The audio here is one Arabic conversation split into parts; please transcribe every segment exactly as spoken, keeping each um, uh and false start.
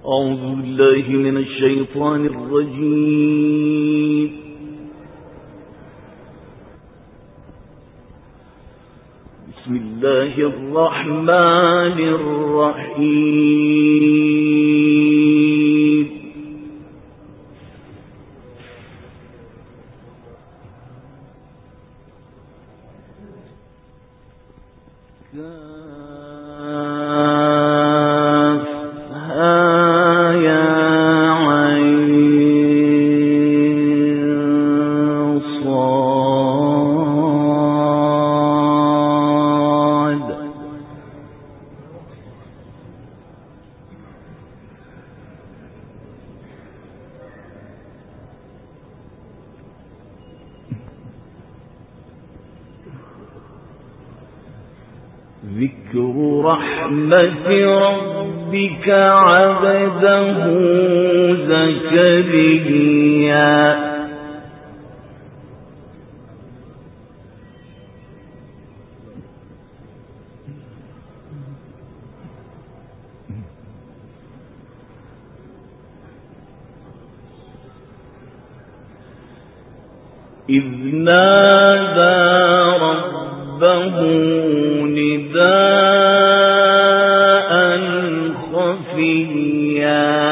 أعوذ بالله من الشيطان الرجيم. بسم الله الرحمن الرحيم. ذكر رحمة ربك عبده زكريا. إذ نادى ربه نداء خفيا.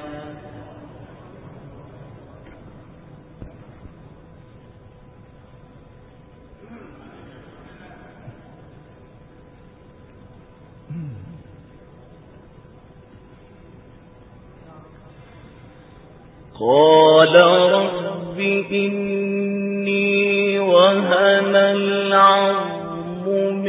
قال رب إني وهن العظم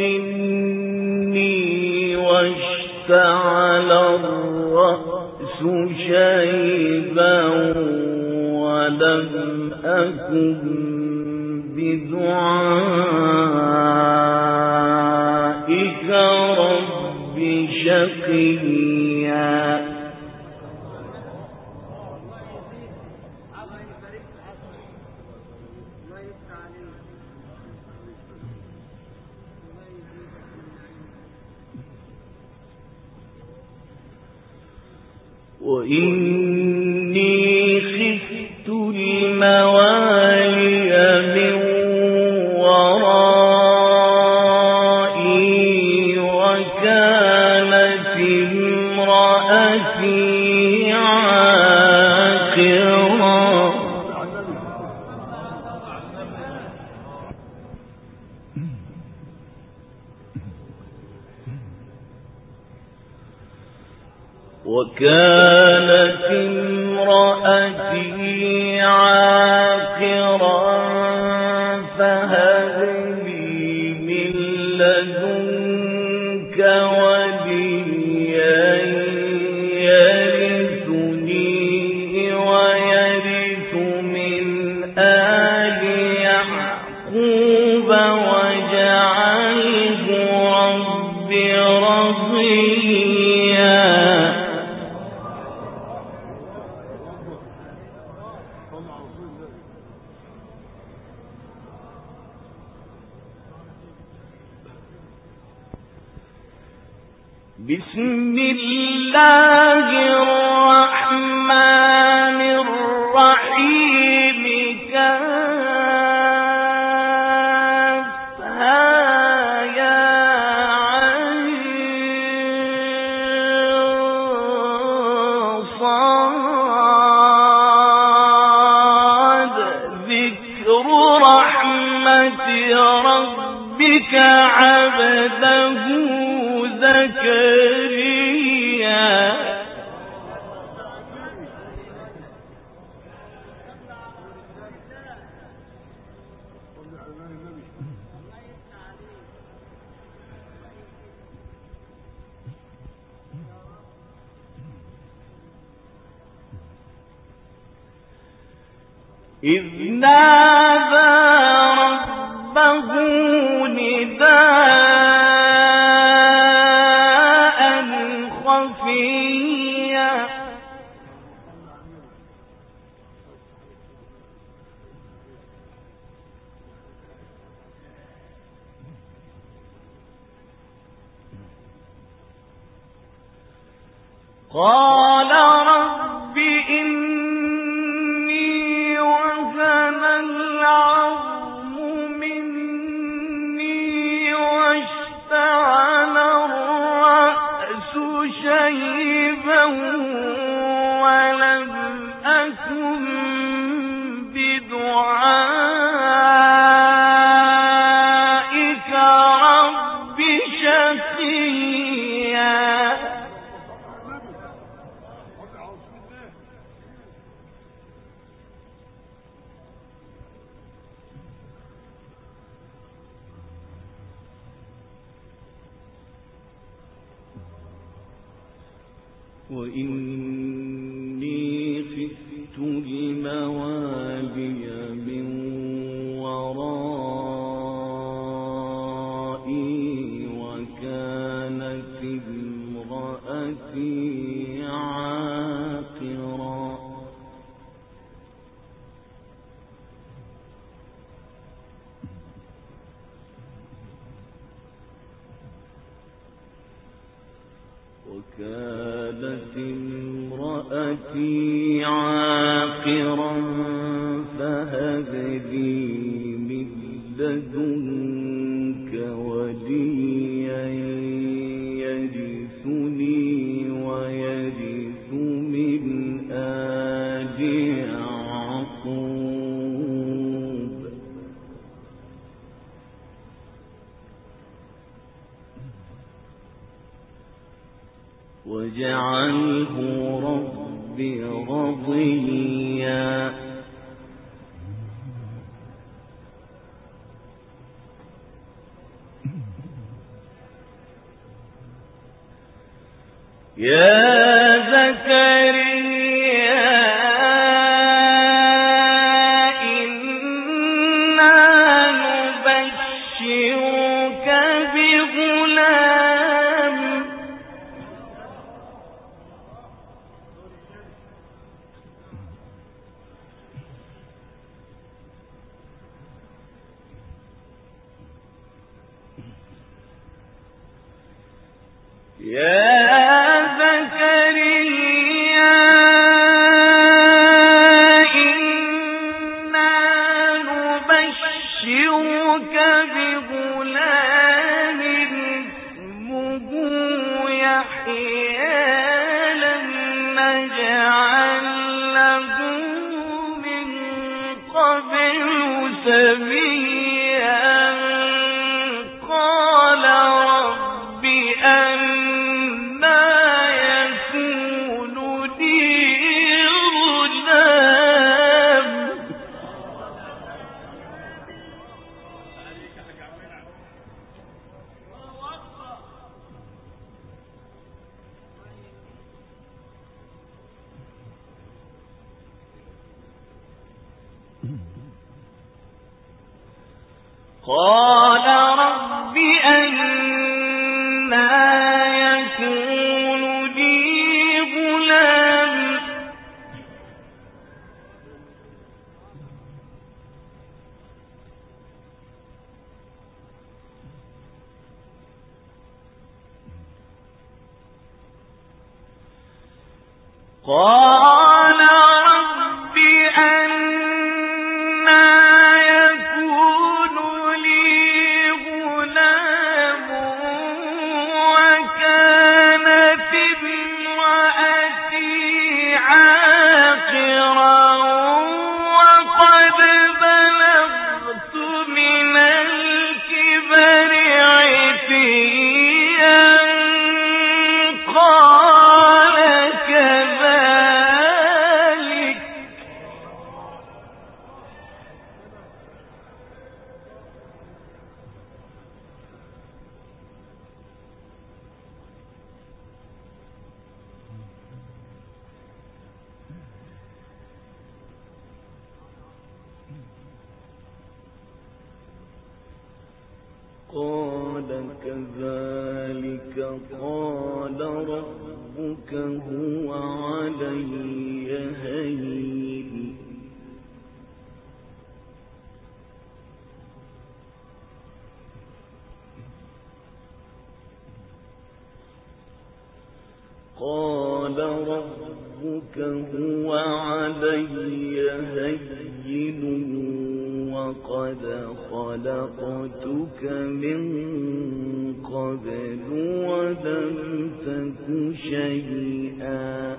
مني واشتعل الرأس شيبا ولم أكن بدعائك رب شقيا. وإني خفت الموالي من ورائي وكانت امرأتي عاقرا. وكانت امرأتي عاقرا فهب لي من لدنك وليا يرثني ويرث من آل يعقوب واجعله رب رضيا. بسم الله الرحمن الرحيم. كافها يا عين صاد. ذكر رحمة ربك عبده زكريا. إذ نادى ربه نداء خفيا. قال ولم أكن بدعائك رب شقيا. وإني خفت الموالي من ورائي وكانت امرأتي عاقرا. وكانت امرأتي عاقرا فهب لي من لدنك وليا يرثني ويرث من آل يعقوب واجعله رب رضيا. يا زكريا إنا نبشرك بغلام يا زكريا إنا نبشرك بغلام اسمه يحيى لم نجعل له من قبل سميا. قال رب أنى يكون لي غلام قال رب أنى يكون لي غلام قال رب أنى يكون لي غلام وكانت امرأتي عاقرا وقد بلغت من الكبر عتيا. قال كذلك قال كذلك قال ربك هو علي هين قال ربك هو علي هين وقد خلقتك من قبل ولم تك شيئا.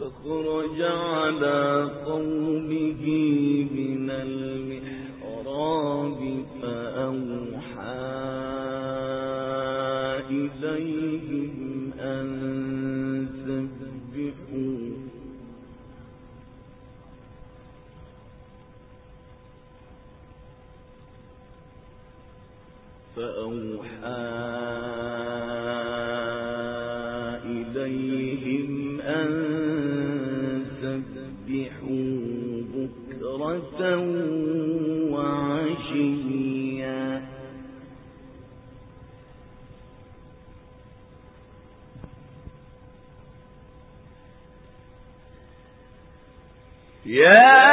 فخرج على قومه من المحراب فأوحى إليهم أن سبحوا فأوحى إليهم أن سبحوا بكرة وعشيا يا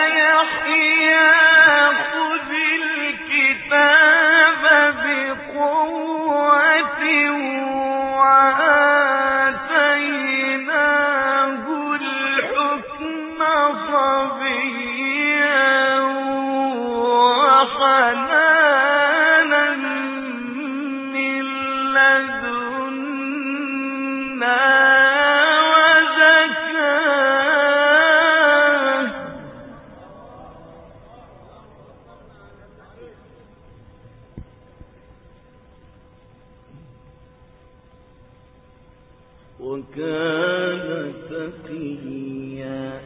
وكان تقيا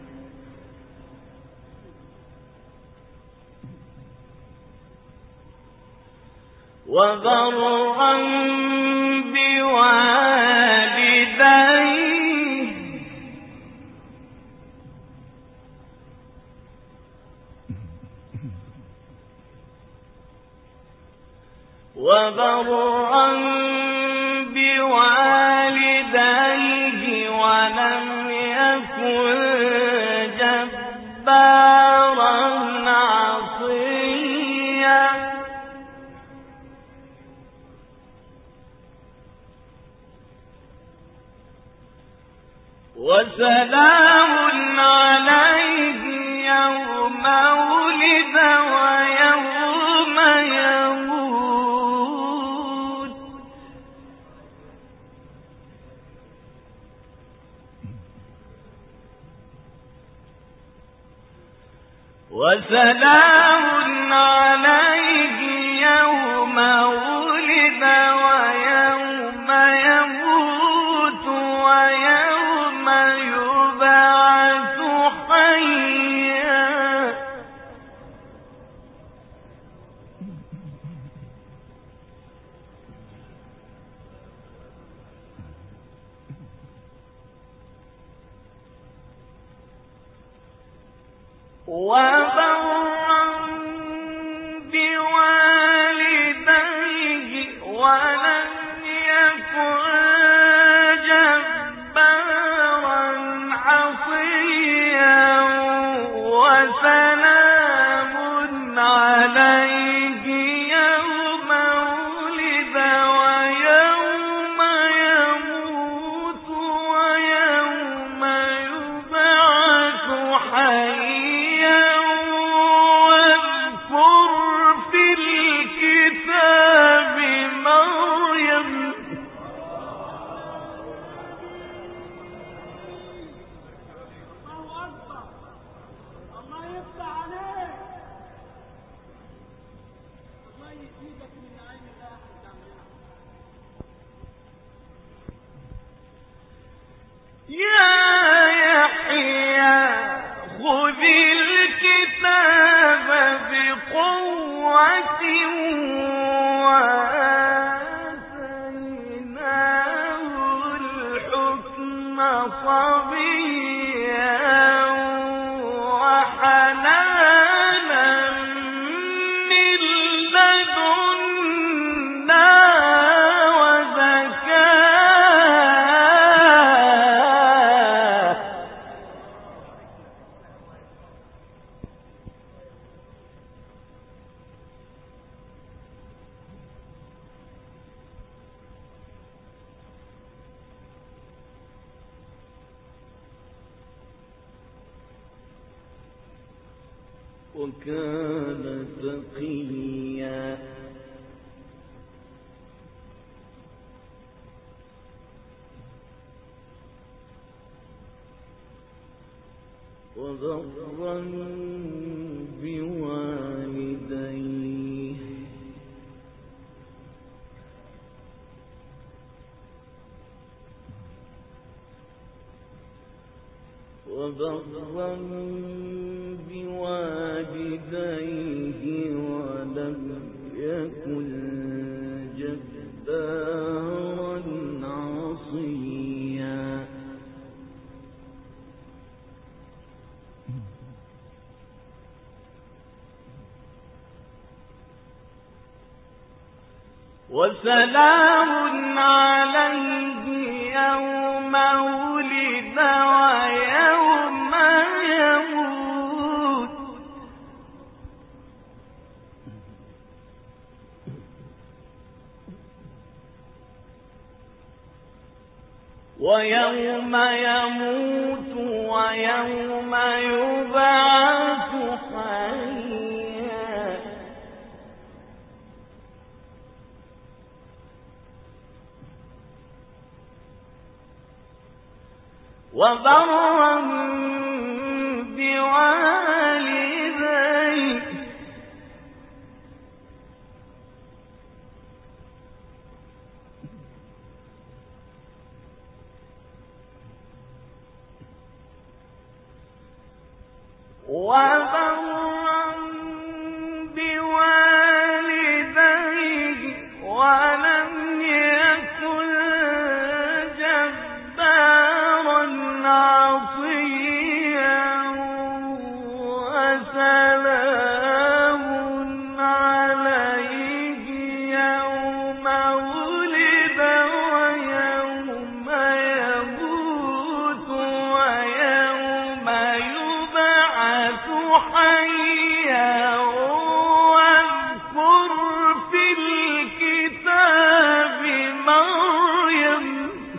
وبرا بوالديه وبرا بوالديه ولم يكن جبارا عصيا وسلام عليه يوم ولد ويوم يموت وسلام عليه يوم ولد ويوم يموت ويوم يبعث حيا وبرا بوالديه ولم يكن جبارا عصيا وسلام عليه يوم ولد ويوم يموت ويوم يبعث حيا واذكر في الكتاب مريم يا يحيى خذ الكتاب بقوة وآتيناه الحكم صبيا وحنانا من لدنا وزكاة وكان تقيا وبرا بوالديه وبرا بوالديه ولم يكن جبارا عصيا وسلام عليه يوم ولد ويوم يموت ويوم يموت ويوم يبعث حيا وبرا بوالديه وبرا بوالديه ولم يكن جبارا عصيا وسلام عليه يوم ولد ويوم يموت ويوم يبعث حيا واذكر في الكتاب مريم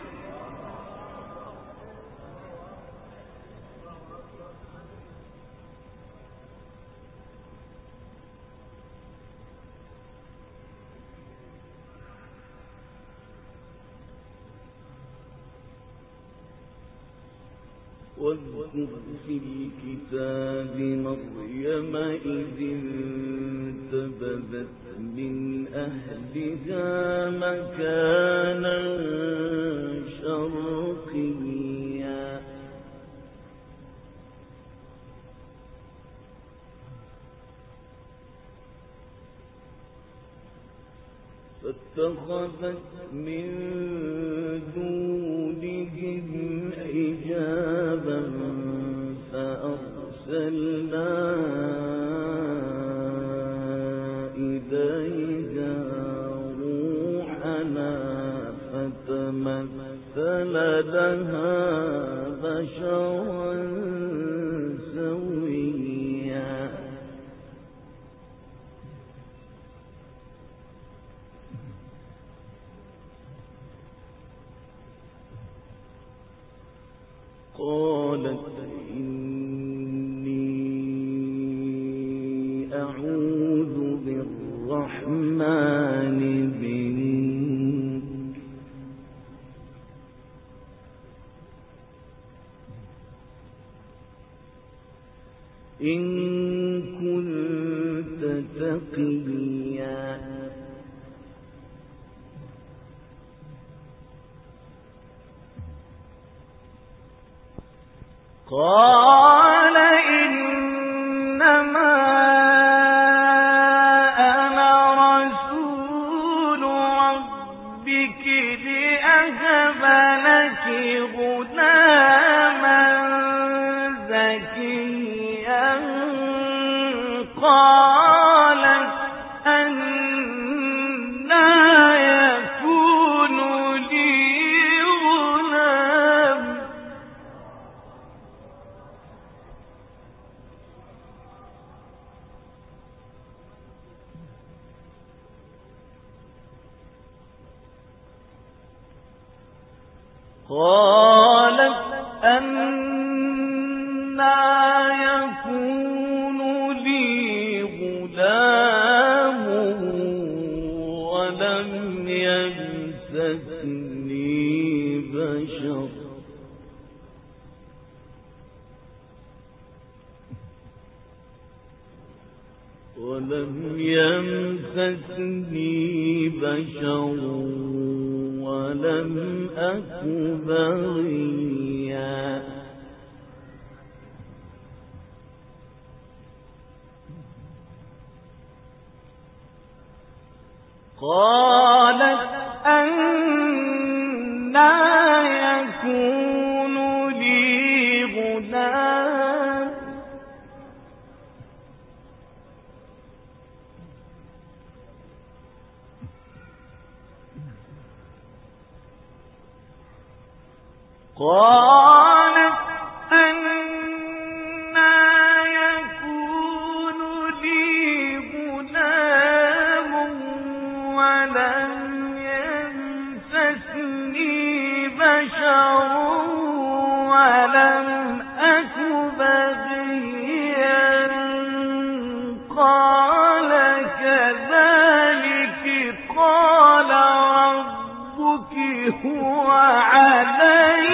واذكر في الكتاب مريم إذ انتبذت من أهلها مكانا شرقيا فاتخذت من دونهم حجابا فأرسلنا إليها روحنا فتمثل لها بشرا سويا قالت إني أعوذ بالرحمن منك إن كنت تقيا قال إنما أنا رسول ربك لأهب لك غلاما زكيا قالت أنى يكون لي غلام قالت أنى يكون لي غلام ولم يمسسني بشر ولم يمسسني بشر ولم أك بغيا قالت أنى يكون لي غلام قالت أنى يكون لي غلام ولم يمسسني بشر ولم أك بغيا قال كذلك قال ربك هو علي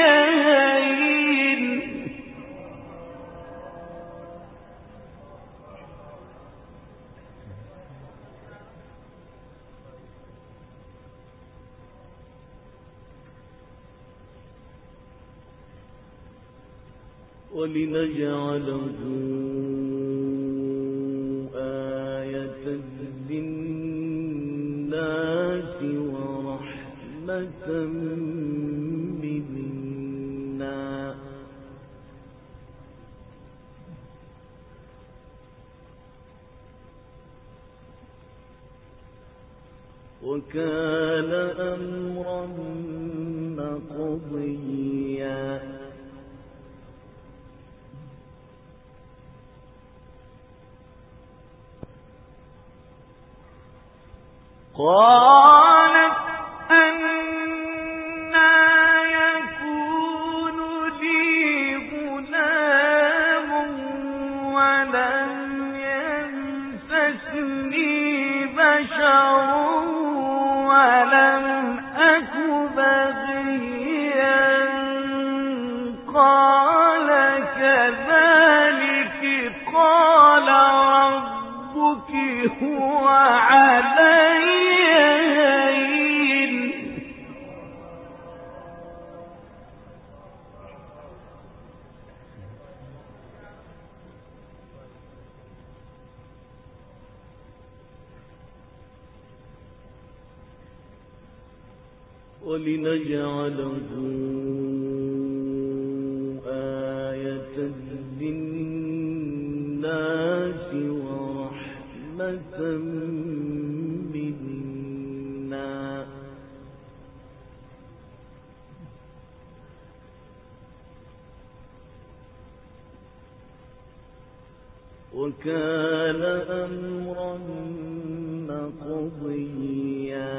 هين ولنجعله آية للناس ورحمة منا وكان أمرا مقضيا قالت أنى يكون لي غلام ولم يمسسني بشر ولم أك بغيا قال كذلك قال ربك هو علي هين ولنجعله آية للناس ورحمة منا وكان أمرا مقضيا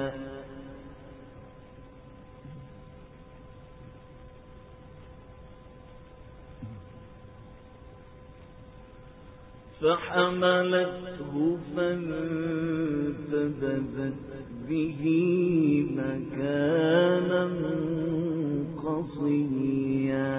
فحملته فانتبذت به مكانا قصيا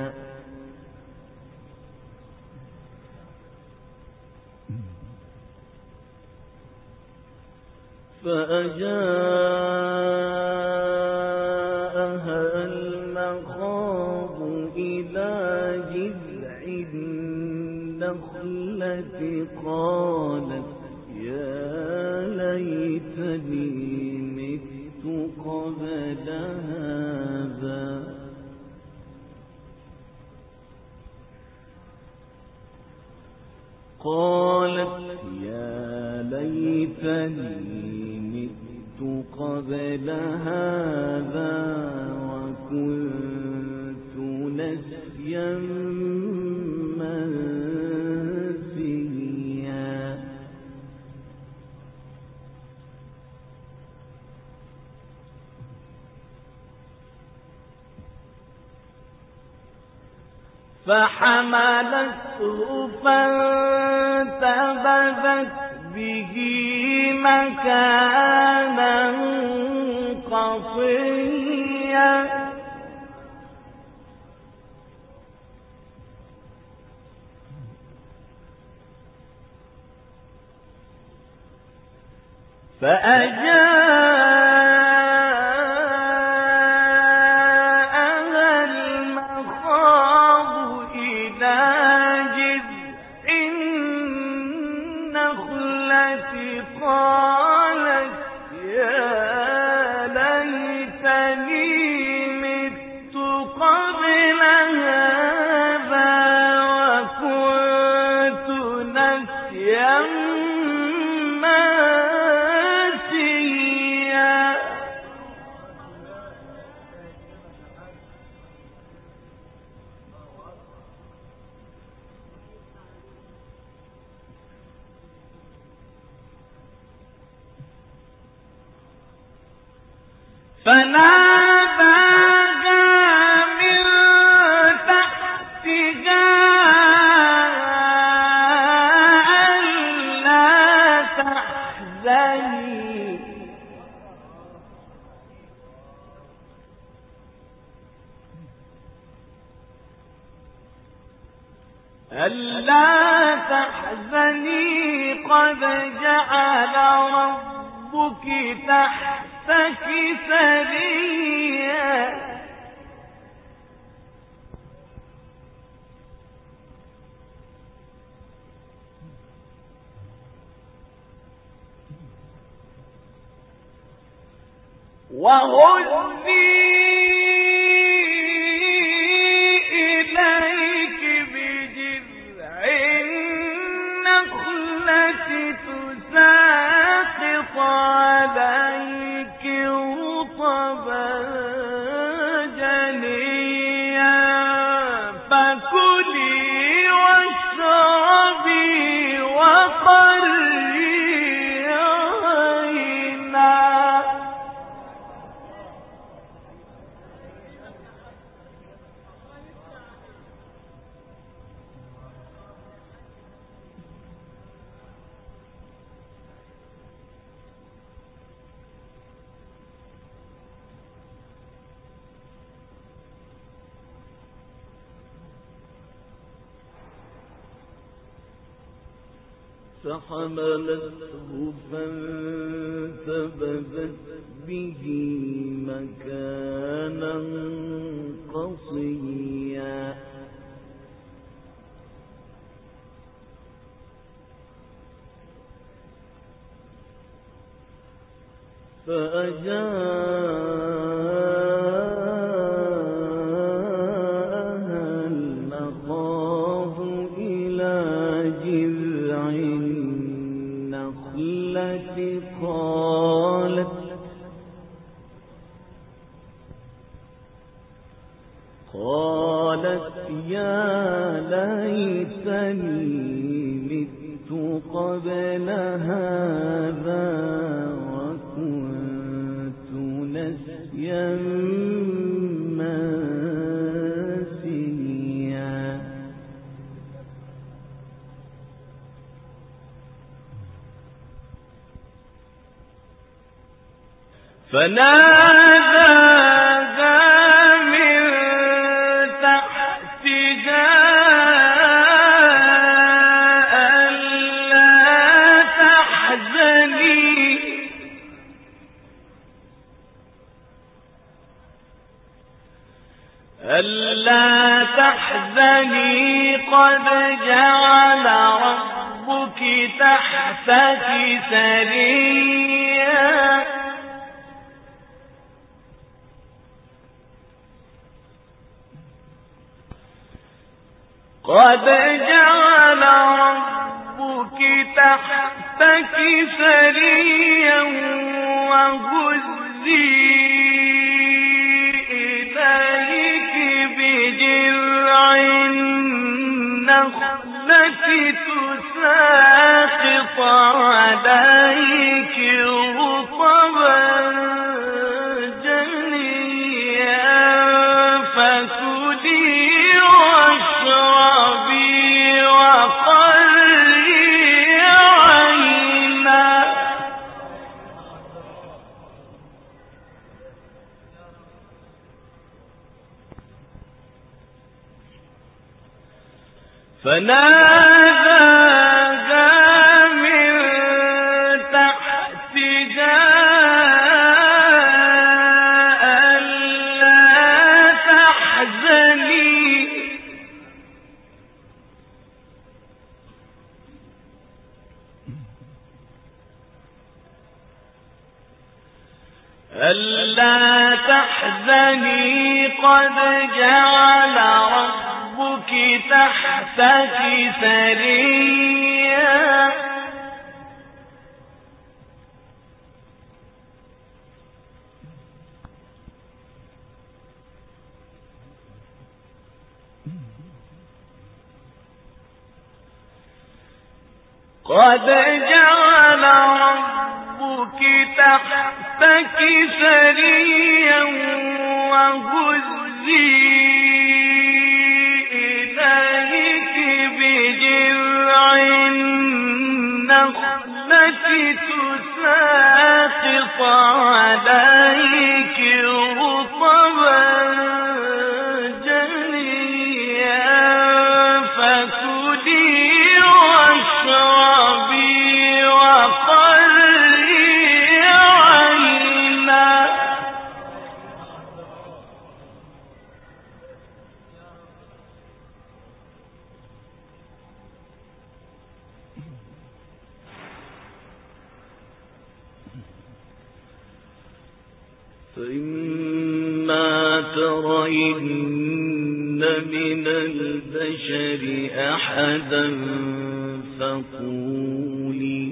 فأجاءها المخاض إلى جذع النخلة قالت يا ليتني مت قبل هذا قالت يا ليتني مت قبل هذا وكنت نسيا منسيا فحملته فانتبذت به مكانا قصيا فأجاءها المخاض إلى جذع النخلة قالت يا ليتني مت قبل هذا وكنت نسيا فناداها من تحتها ألا تحزني ألا تحزني قد جعل ربك تحتك سريا وهزي إليك بجذع النخلة تساقط عليك رطبا جنيا فكلي واشربي وقري عينا فحملته فانتبذت به مكانا قصيا فأجاءها المخاض إلى جذع النخلة قالت قالت يا ليتني مت قبل هذا وكنت نسيا منسيا فناداها من تحتها ألا تحزني ألا تحزني قد جعل ربك تحتك سريا قد جعل ربك تحتك سريا وهزي إليك بجذع النخلة تساقط عليك رطبا جنيا فكلي واشربي وقري عينا فناداها من تحتها ألا تحزني قد جعل ربك تحتك سريا قد جعل ربك تحتك سريا وهزي إليك بجذع النخلة تساقط عليك رطبا جنيا فكلي واشربي وقري عينا فإما ترين من البشر أحدا فقولي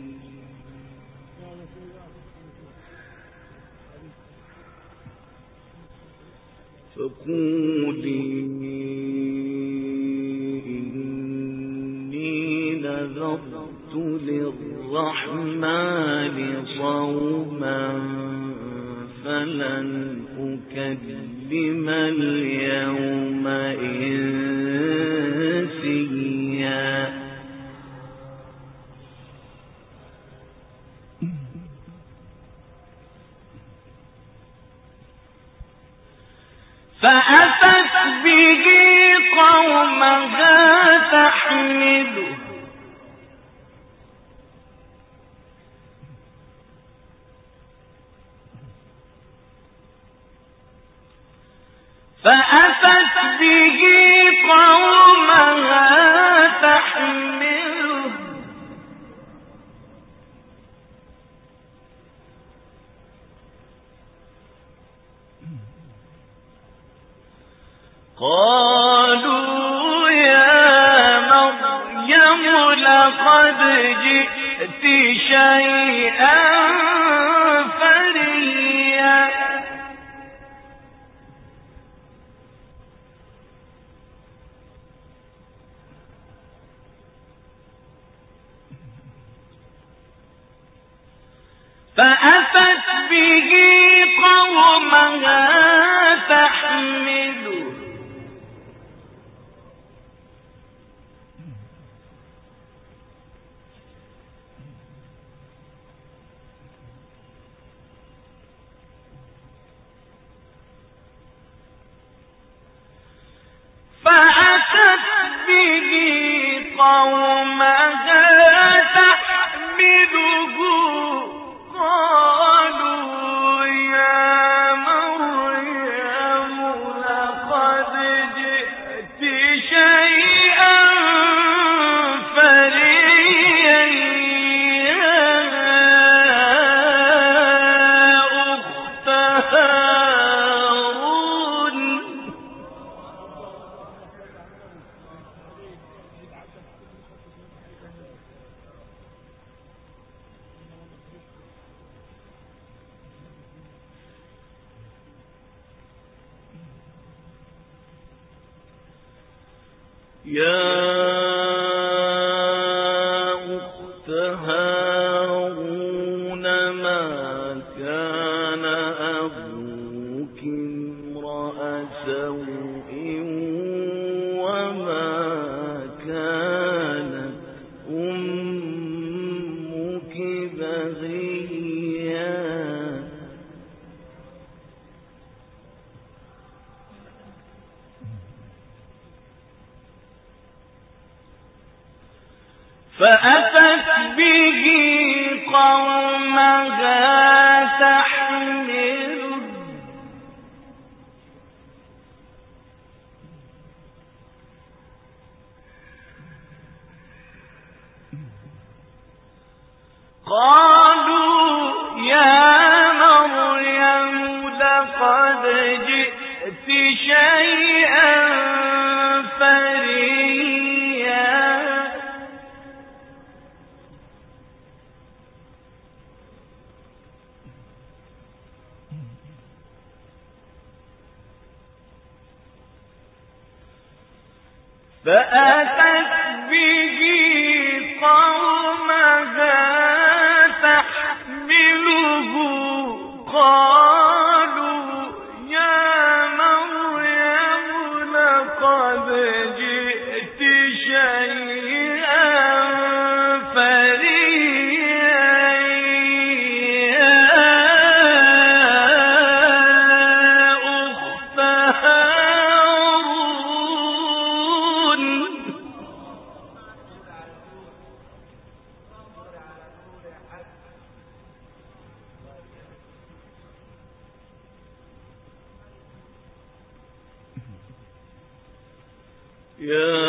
فقولي إني نذرت للرحمن صوما فلن أكلم اليوم إنسيا فأتت به قومها تحمله فأتت به قومها تحمله قالوا يا مريم لقد جئت شيئا فريا فأتت به قومها تحمله فأتت به قومها تحمله قالوا يا مريم لقد جئت شيئا فريا يا أخت هارون يا أخت هارون ما كان أبوك امرأ سوء وما كانت أمك بغيا فأتت به قومها تحمله قالوا يا مريم فأتت به قومها تحمله قالوا يا مريم لقد جئت شيئا فريا يا أخت هارون. يا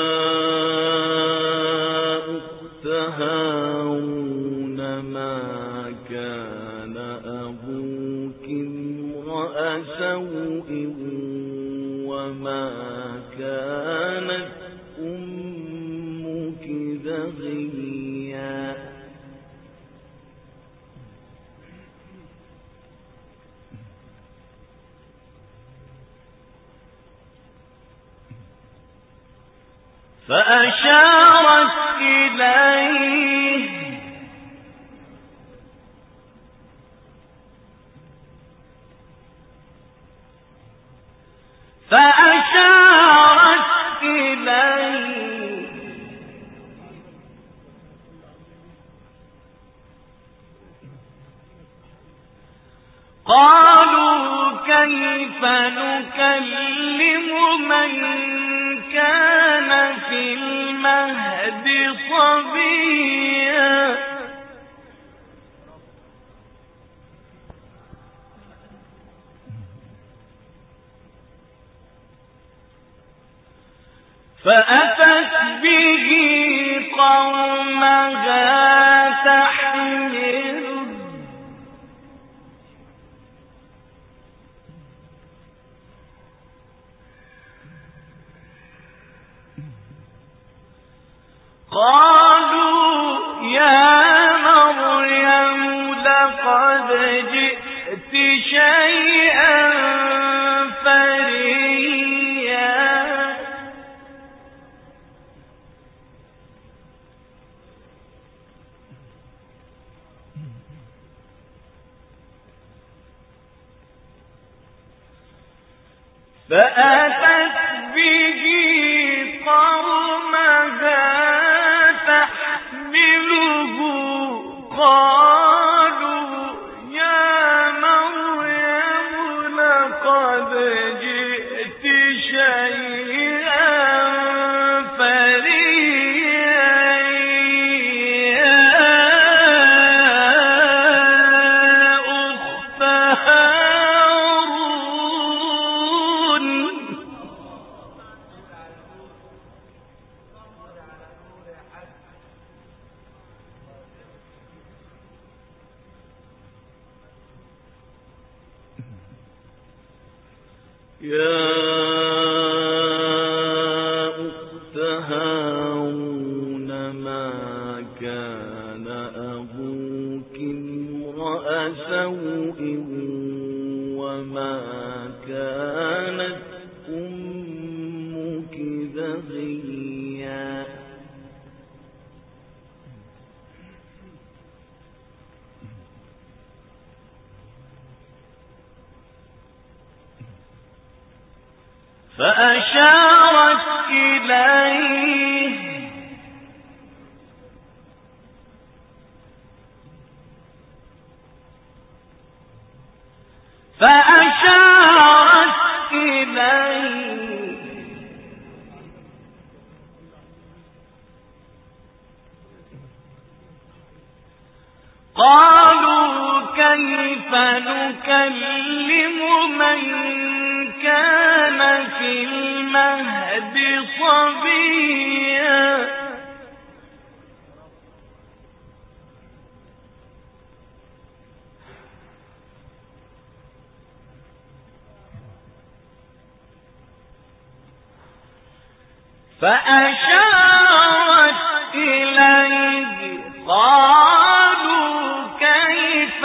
أخت هارون ما كان أبوك امرأ سوء وما كانت أمك بغيا. فأشارت إليه فأشارت إليه قالوا كيف نكلم من كان في المهد صبيا. فأتت به قومها تحمله قالوا يا مريم لقد جئت شيئا فريا فأتت به قومها تحمله قالوا يا مريم لقد جئت شيئا فريا يا أخت هارون. يا أخت هارون ما كان أبوك امرأ سوء وما كانت أمك بغيا. فأشارت إليه فأشارت إليه قالوا كيف نكلم من كان في المهد صبيا. فأشارت إليه قالوا كيف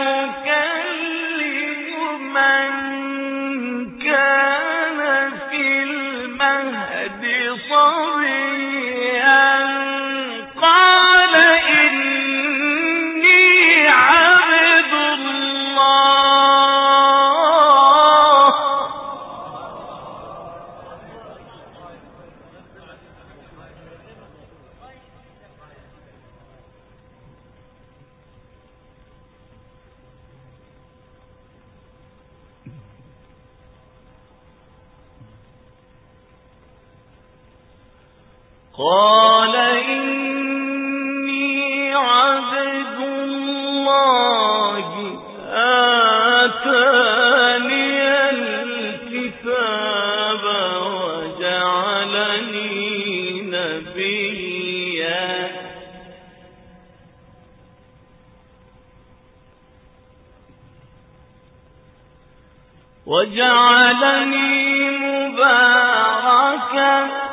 نكلم من كان في المهد صبيا. قال إني عبد الله آتاني الكتاب وجعلني نبيا وجعلني مباركا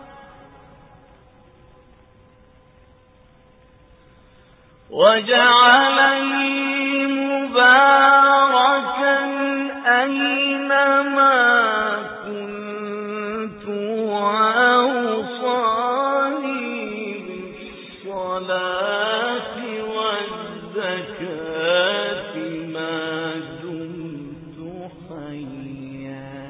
وجعلني مباركا أينما كنت وأوصاني بالصلاة والزكاة ما دمت حيا.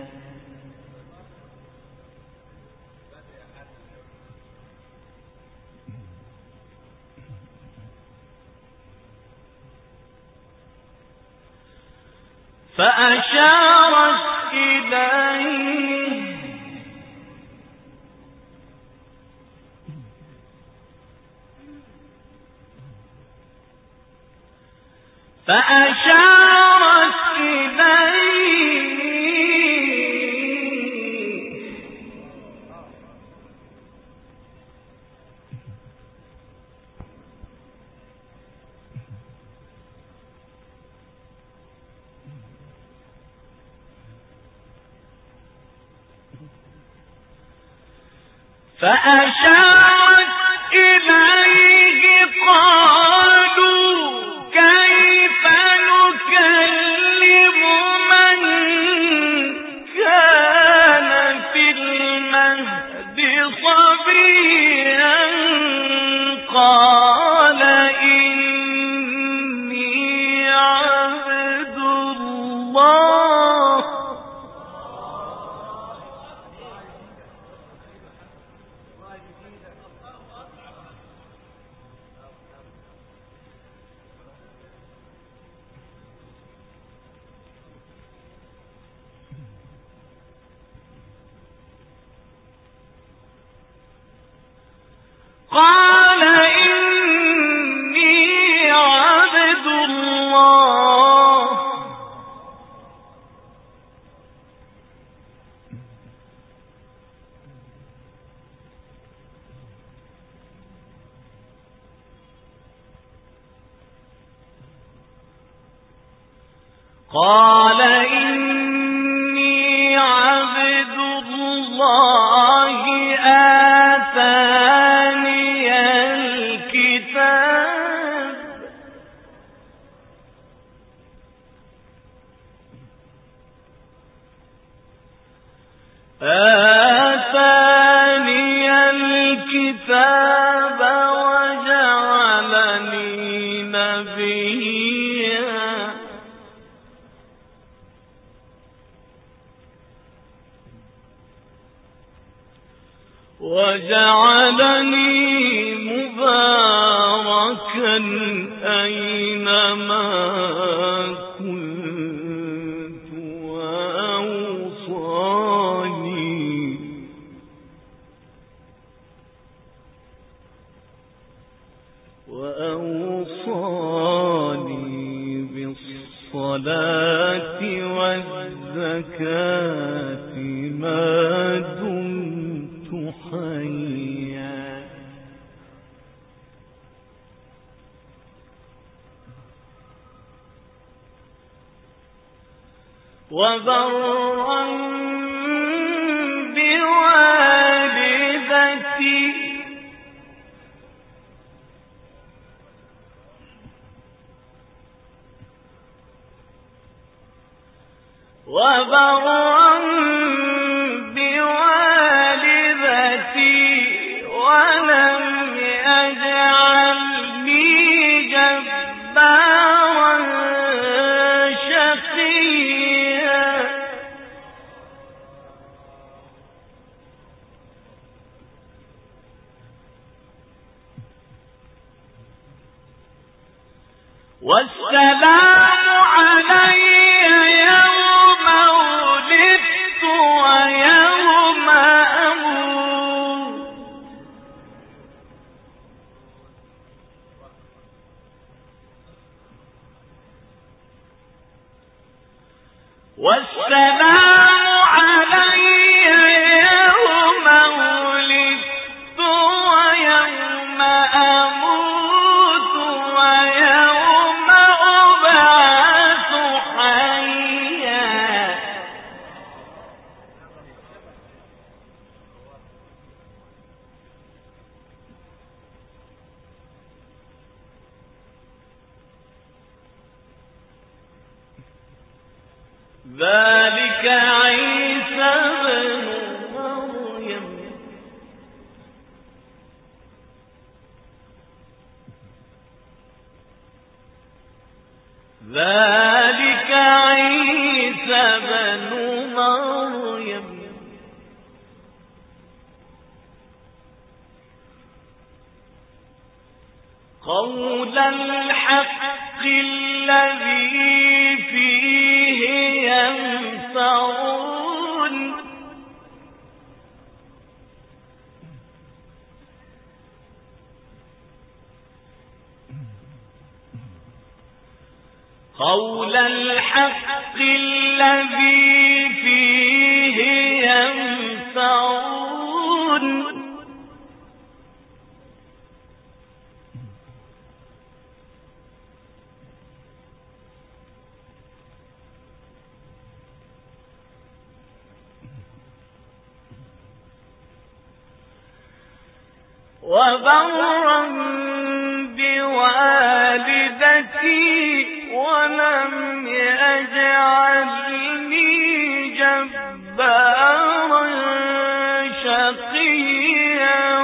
فأشارت إليه فأشارت إليه فأشارت إليه قالوا كيف نكلم من كان في المهد صبيا قال إني عبد الله قال إني عبد الله قال إني عبد الله آتاني الكتاب آتاني الكتاب وجعلني نبيا وجعلني مباركا أينما كنت وأوصاني وأوصاني بالصلاة والزكاة ما دمت حيا. وبرا بوالدتي وبرا بوالدتي ولم يجعلني جبارا شقيا. والسلام علي يوم ولدت ويوم أموت والسلام علي يوم ولدت ويوم أموت ويوم أبعث حيا. ذلك عيسى بن مريم ذلك عيسى بن مريم قول الحق الذي فيه يمترون قول الحق الذي فيه يمترون وبرا بوالدتي ولم يجعلني جبارا شقيا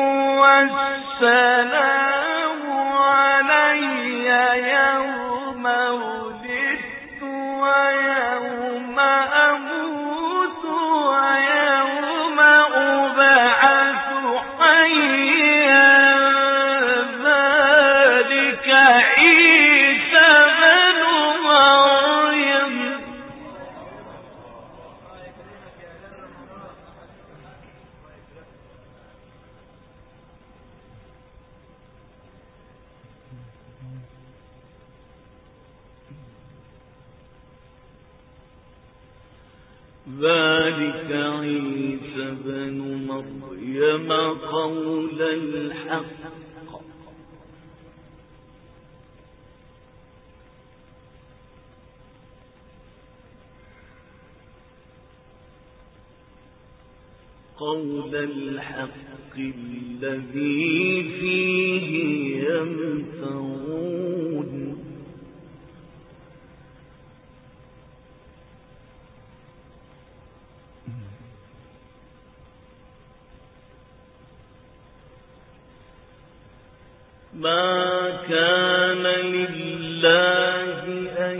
والسلام علي يوم ولدت ويوم أموت ويوم أبعث حيا. ذلك عيسى بن مريم ذلك عيسى بن مريم قول الحق قول الحق الذي فيه يمترون ما كان لله أن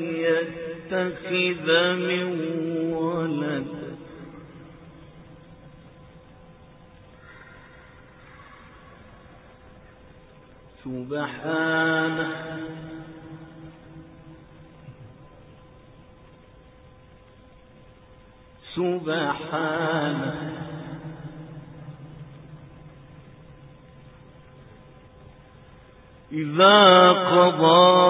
يتخذ من ولد سبحانه سبحانه إذا قضى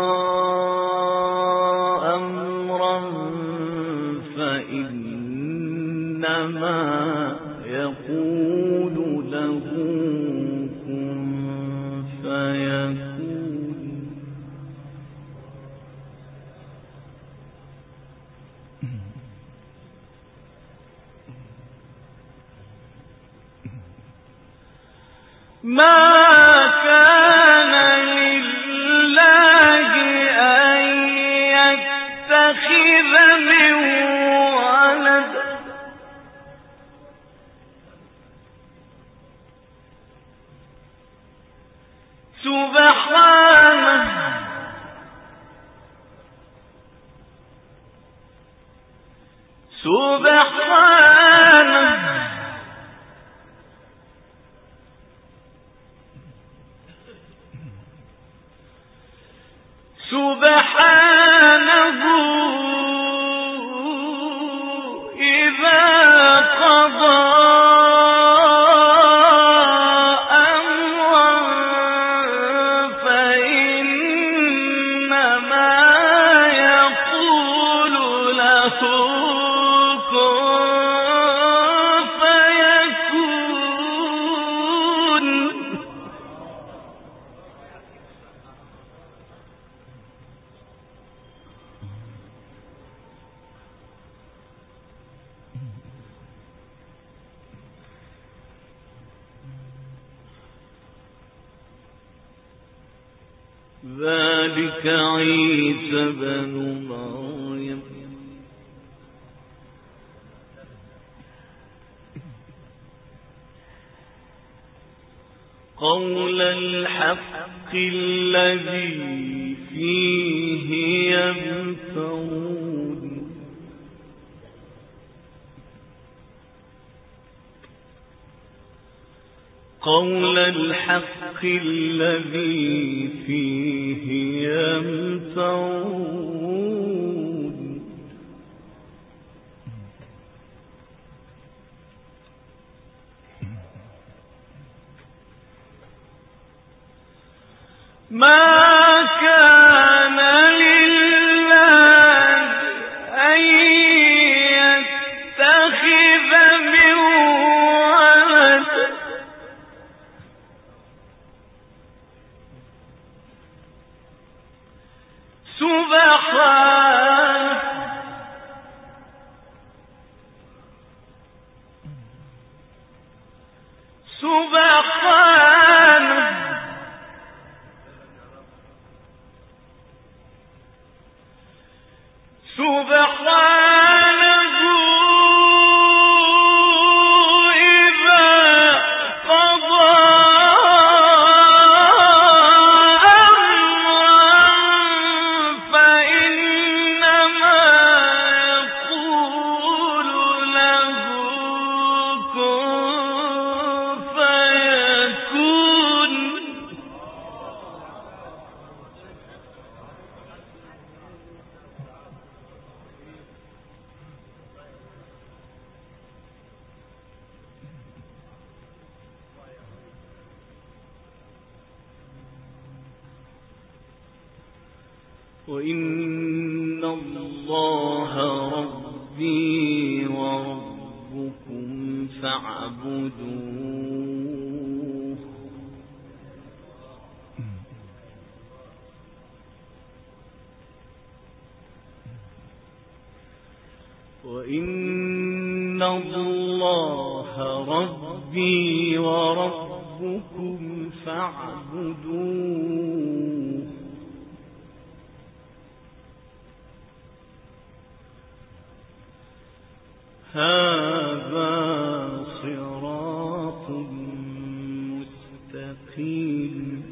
أمرا فإنما يقول له كن فيكون. ما كان لله أن يتخذ من ولد سبحانه سبحانه سبحانه إذا قضى أمرا فإنما يقول ذلك عيسى بن مريم قول الحق الذي فيه يمترون قول الحق الذي فيه يمترون ما كان لله أن يتخذ من ولد سبحانه سبحانه سبحانه إذا قضى أمرا فإنما يقول له كن فيكون وإن الله ربي وربكم فاعبدوه وإن الله ربي وربكم فاعبدوه هذا صراط مستقيم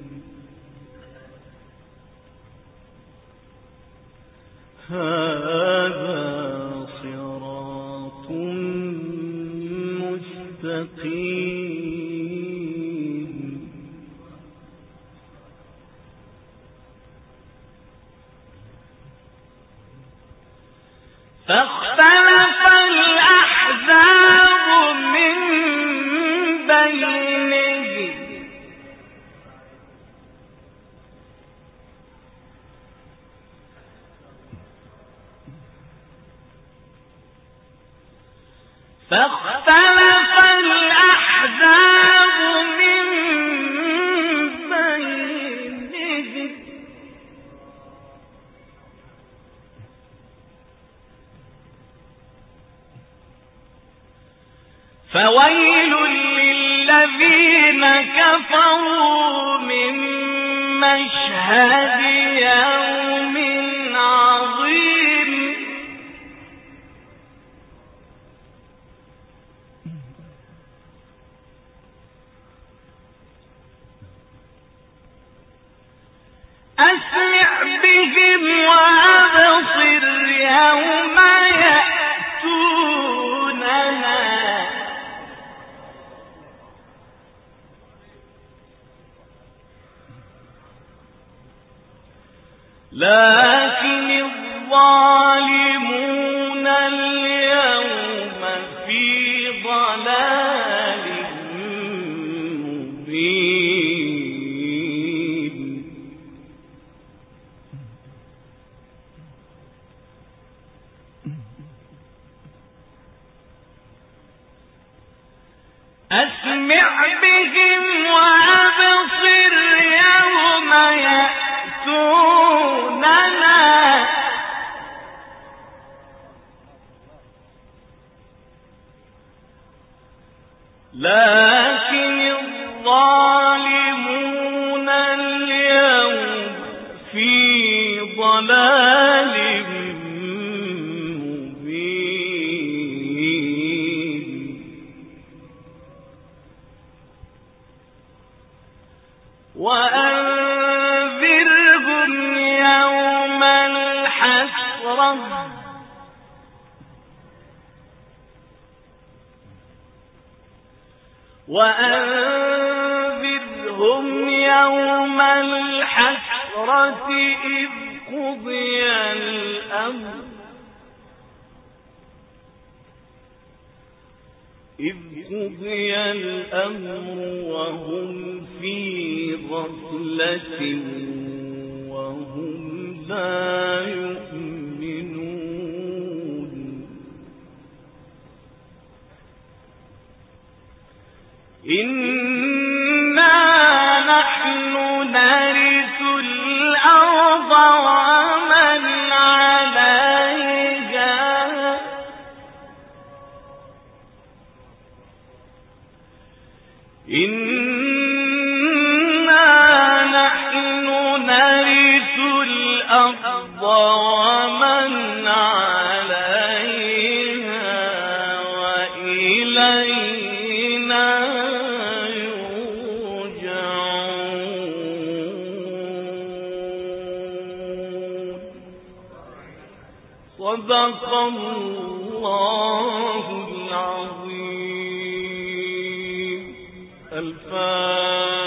هذا صراط مستقيم فاختلف الأحزاب من بينهم فاختلف الأحزاب من بينهم فويل للذين كفروا من مشهد يوم عظيم أسمع بهم وأبصر يوم يأتوننا لكن الظالمون اليوم في ضلال مبين أسمع بهم وأبصر يوم يأتوننا لكن الظالمون اليوم ضلال وأنذرهم يوم الحسرة وأنذرهم يوم الحسرة إذ قضي الأمر إذ قضي الأمر وهم في غفلة وهم لا يؤمنون إنا نحن نرث الأرض ومن عليها إنا نحن نرث الأرض ومن عليها وإلينا يرجعون. صدق الله العظيم. الفاتحة.